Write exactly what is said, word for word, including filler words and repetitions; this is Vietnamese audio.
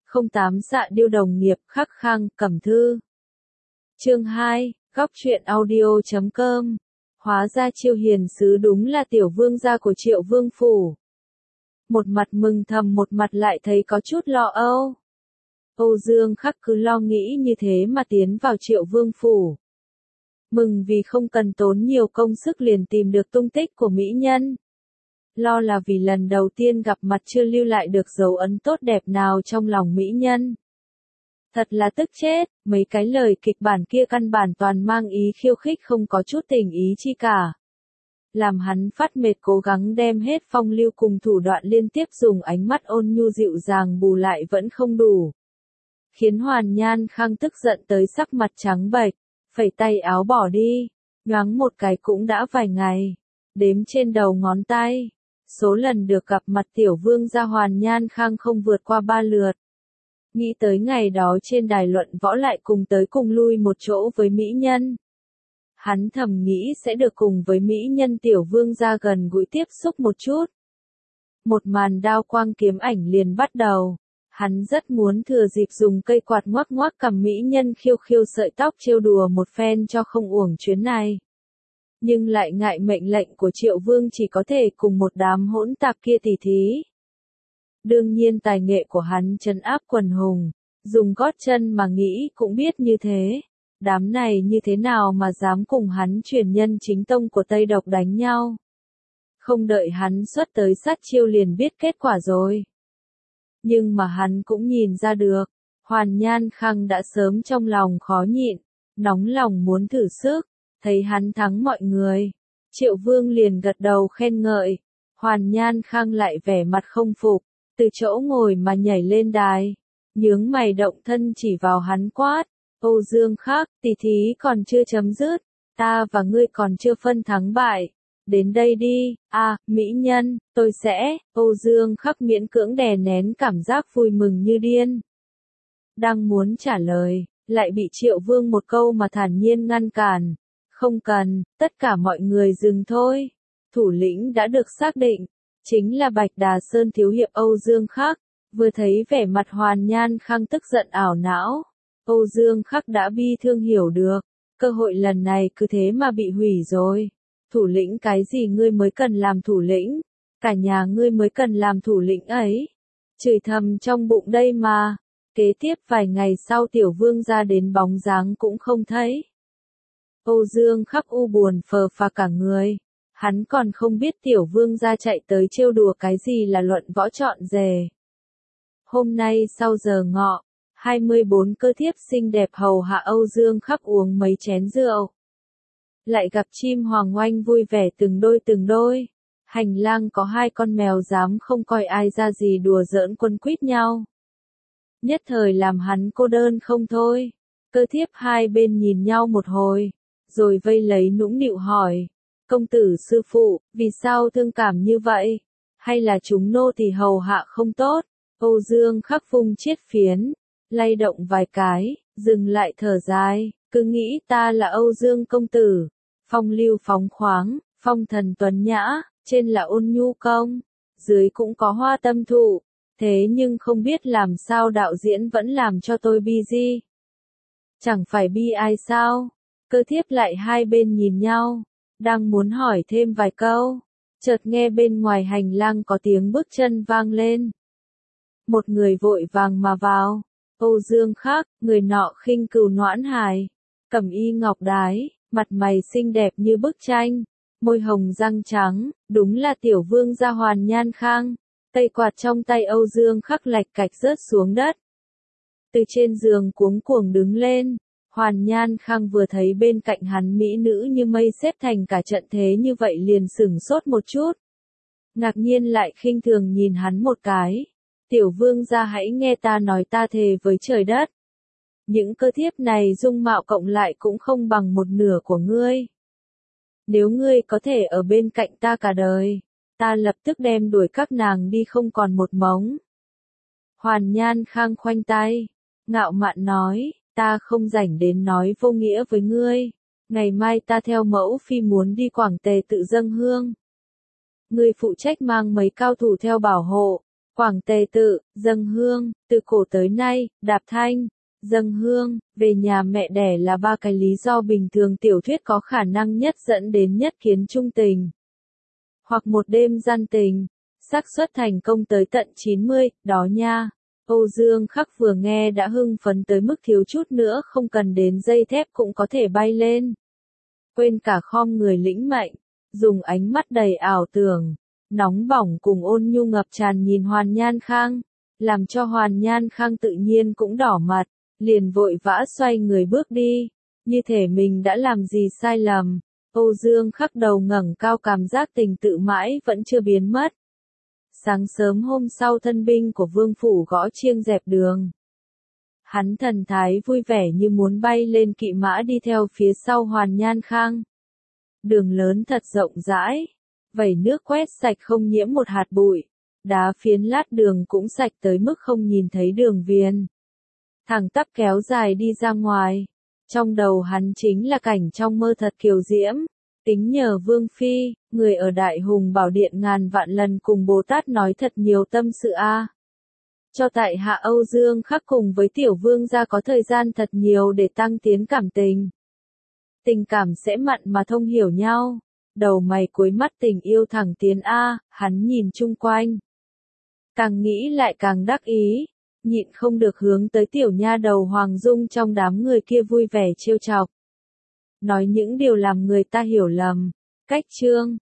không tám Dạ Điêu đồng nghiệp khắc khang cẩm thư. Chương hai, góc truyện audio chấm com. Hóa ra Chiêu Hiền sứ đúng là tiểu vương gia của Triệu Vương phủ. Một mặt mừng thầm một mặt lại thấy có chút lo âu. Âu Dương Khắc cứ lo nghĩ như thế mà tiến vào Triệu Vương phủ. Mừng vì không cần tốn nhiều công sức liền tìm được tung tích của mỹ nhân. Lo là vì lần đầu tiên gặp mặt chưa lưu lại được dấu ấn tốt đẹp nào trong lòng mỹ nhân. Thật là tức chết, mấy cái lời kịch bản kia căn bản toàn mang ý khiêu khích không có chút tình ý chi cả. Làm hắn phát mệt cố gắng đem hết phong lưu cùng thủ đoạn liên tiếp dùng ánh mắt ôn nhu dịu dàng bù lại vẫn không đủ. Khiến Hoàn Nhan Khang tức giận tới sắc mặt trắng bệch, phẩy tay áo bỏ đi, nhoáng một cái cũng đã vài ngày, đếm trên đầu ngón tay. Số lần được gặp mặt tiểu vương gia Hoàn Nhan Khang không vượt qua ba lượt. Nghĩ tới ngày đó trên đài luận võ lại cùng tới cùng lui một chỗ với mỹ nhân. Hắn thầm nghĩ sẽ được cùng với mỹ nhân tiểu vương gia gần gũi tiếp xúc một chút. Một màn đao quang kiếm ảnh liền bắt đầu. Hắn rất muốn thừa dịp dùng cây quạt ngoắc ngoắc cầm mỹ nhân khiêu khiêu sợi tóc trêu đùa một phen cho không uổng chuyến này. Nhưng lại ngại mệnh lệnh của Triệu Vương chỉ có thể cùng một đám hỗn tạp kia tỉ thí. Đương nhiên tài nghệ của hắn trấn áp quần hùng, dùng gót chân mà nghĩ cũng biết như thế. Đám này như thế nào mà dám cùng hắn truyền nhân chính tông của Tây Độc đánh nhau. Không đợi hắn xuất tới sát chiêu liền biết kết quả rồi. Nhưng mà hắn cũng nhìn ra được, Hoàn Nhan Khang đã sớm trong lòng khó nhịn, nóng lòng muốn thử sức, thấy hắn thắng mọi người. Triệu Vương liền gật đầu khen ngợi, Hoàn Nhan Khang lại vẻ mặt không phục, từ chỗ ngồi mà nhảy lên đài, nhướng mày động thân chỉ vào hắn quát, Âu Dương Khắc, tỷ thí còn chưa chấm dứt, ta và ngươi còn chưa phân thắng bại. Đến đây đi, à, mỹ nhân, tôi sẽ, Âu Dương Khắc miễn cưỡng đè nén cảm giác vui mừng như điên. Đang muốn trả lời, lại bị Triệu Vương một câu mà thản nhiên ngăn cản. Không cần, tất cả mọi người dừng thôi. Thủ lĩnh đã được xác định, chính là Bạch Đà Sơn thiếu hiệp Âu Dương Khắc. Vừa thấy vẻ mặt Hoàn Nhan Khang tức giận ảo não, Âu Dương Khắc đã bi thương hiểu được, cơ hội lần này cứ thế mà bị hủy rồi. Thủ lĩnh cái gì ngươi mới cần làm thủ lĩnh, cả nhà ngươi mới cần làm thủ lĩnh ấy. Chửi thầm trong bụng đây mà. Kế tiếp vài ngày sau tiểu vương ra đến bóng dáng cũng không thấy. Âu Dương Khắc u buồn phờ phạc cả người. Hắn còn không biết tiểu vương ra chạy tới trêu đùa cái gì là luận võ trọn rề. Hôm nay sau giờ ngọ, hai mươi bốn cơ thiếp xinh đẹp hầu hạ Âu Dương Khắc uống mấy chén rượu. Lại gặp chim hoàng oanh vui vẻ từng đôi từng đôi. Hành lang có hai con mèo dám không coi ai ra gì đùa giỡn quấn quýt nhau. Nhất thời làm hắn cô đơn không thôi. Cơ thiếp hai bên nhìn nhau một hồi, rồi vây lấy nũng nịu hỏi. Công tử sư phụ, vì sao thương cảm như vậy? Hay là chúng nô tỳ hầu hạ không tốt? Âu Dương Khắc phung chiết phiến, lay động vài cái, dừng lại thở dài, cứ nghĩ ta là Âu Dương công tử. Phong lưu phóng khoáng, phong thần tuấn nhã, trên là ôn nhu công, dưới cũng có hoa tâm thụ, thế nhưng không biết làm sao đạo diễn vẫn làm cho tôi bi di. Chẳng phải bi ai sao? Cơ thiếp lại hai bên nhìn nhau, đang muốn hỏi thêm vài câu, chợt nghe bên ngoài hành lang có tiếng bước chân vang lên. Một người vội vàng mà vào, Âu Dương Khắc, người nọ khinh cừu noãn hài, cẩm y ngọc đái. Mặt mày xinh đẹp như bức tranh, môi hồng răng trắng, đúng là tiểu vương gia Hoàn Nhan Khang. Tay quạt trong tay Âu Dương Khắc lạch cạch rớt xuống đất. Từ trên giường cuống cuồng đứng lên, Hoàn Nhan Khang vừa thấy bên cạnh hắn mỹ nữ như mây xếp thành cả trận thế như vậy liền sửng sốt một chút. Ngạc nhiên lại khinh thường nhìn hắn một cái. Tiểu vương gia hãy nghe ta nói ta thề với trời đất. Những cơ thiếp này dung mạo cộng lại cũng không bằng một nửa của ngươi. Nếu ngươi có thể ở bên cạnh ta cả đời, ta lập tức đem đuổi các nàng đi không còn một mống. Hoàn Nhan Khang khoanh tay, ngạo mạn nói, ta không rảnh đến nói vô nghĩa với ngươi. Ngày mai ta theo mẫu phi muốn đi Quảng Tề tự dâng hương. Ngươi phụ trách mang mấy cao thủ theo bảo hộ. Quảng Tề tự, dâng hương, từ cổ tới nay, đạp thanh, dâng hương, về nhà mẹ đẻ là ba cái lý do bình thường tiểu thuyết có khả năng nhất dẫn đến nhất kiến trung tình. Hoặc một đêm gian tình, xác suất thành công tới tận chín mươi, đó nha. Âu Dương Khắc vừa nghe đã hưng phấn tới mức thiếu chút nữa không cần đến dây thép cũng có thể bay lên. Quên cả khom người lĩnh mệnh, dùng ánh mắt đầy ảo tưởng, nóng bỏng cùng ôn nhu ngập tràn nhìn Hoàn Nhan Khang, làm cho Hoàn Nhan Khang tự nhiên cũng đỏ mặt, liền vội vã xoay người bước đi, như thể mình đã làm gì sai lầm. Âu Dương Khắc đầu ngẩng cao cảm giác tình tự mãi vẫn chưa biến mất. Sáng sớm hôm sau thân binh của vương phủ gõ chiêng dẹp đường. Hắn thần thái vui vẻ như muốn bay lên kỵ mã đi theo phía sau Hoàn Nhan Khang. Đường lớn thật rộng rãi, vẩy nước quét sạch không nhiễm một hạt bụi, đá phiến lát đường cũng sạch tới mức không nhìn thấy đường viền. Thẳng tắp kéo dài đi ra ngoài, trong đầu hắn chính là cảnh trong mơ thật kiều diễm. Tính nhờ Vương Phi, người ở Đại Hùng Bảo Điện ngàn vạn lần cùng Bồ Tát nói thật nhiều tâm sự a. Cho tại hạ Âu Dương Khắc cùng với Tiểu Vương gia có thời gian thật nhiều để tăng tiến cảm tình. Tình cảm sẽ mặn mà thông hiểu nhau. Đầu mày cuối mắt tình yêu thẳng tiến a, hắn nhìn chung quanh. Càng nghĩ lại càng đắc ý, nhịn không được hướng tới tiểu nha đầu Hoàng Dung trong đám người kia vui vẻ trêu chọc. Nói những điều làm người ta hiểu lầm. Cách chương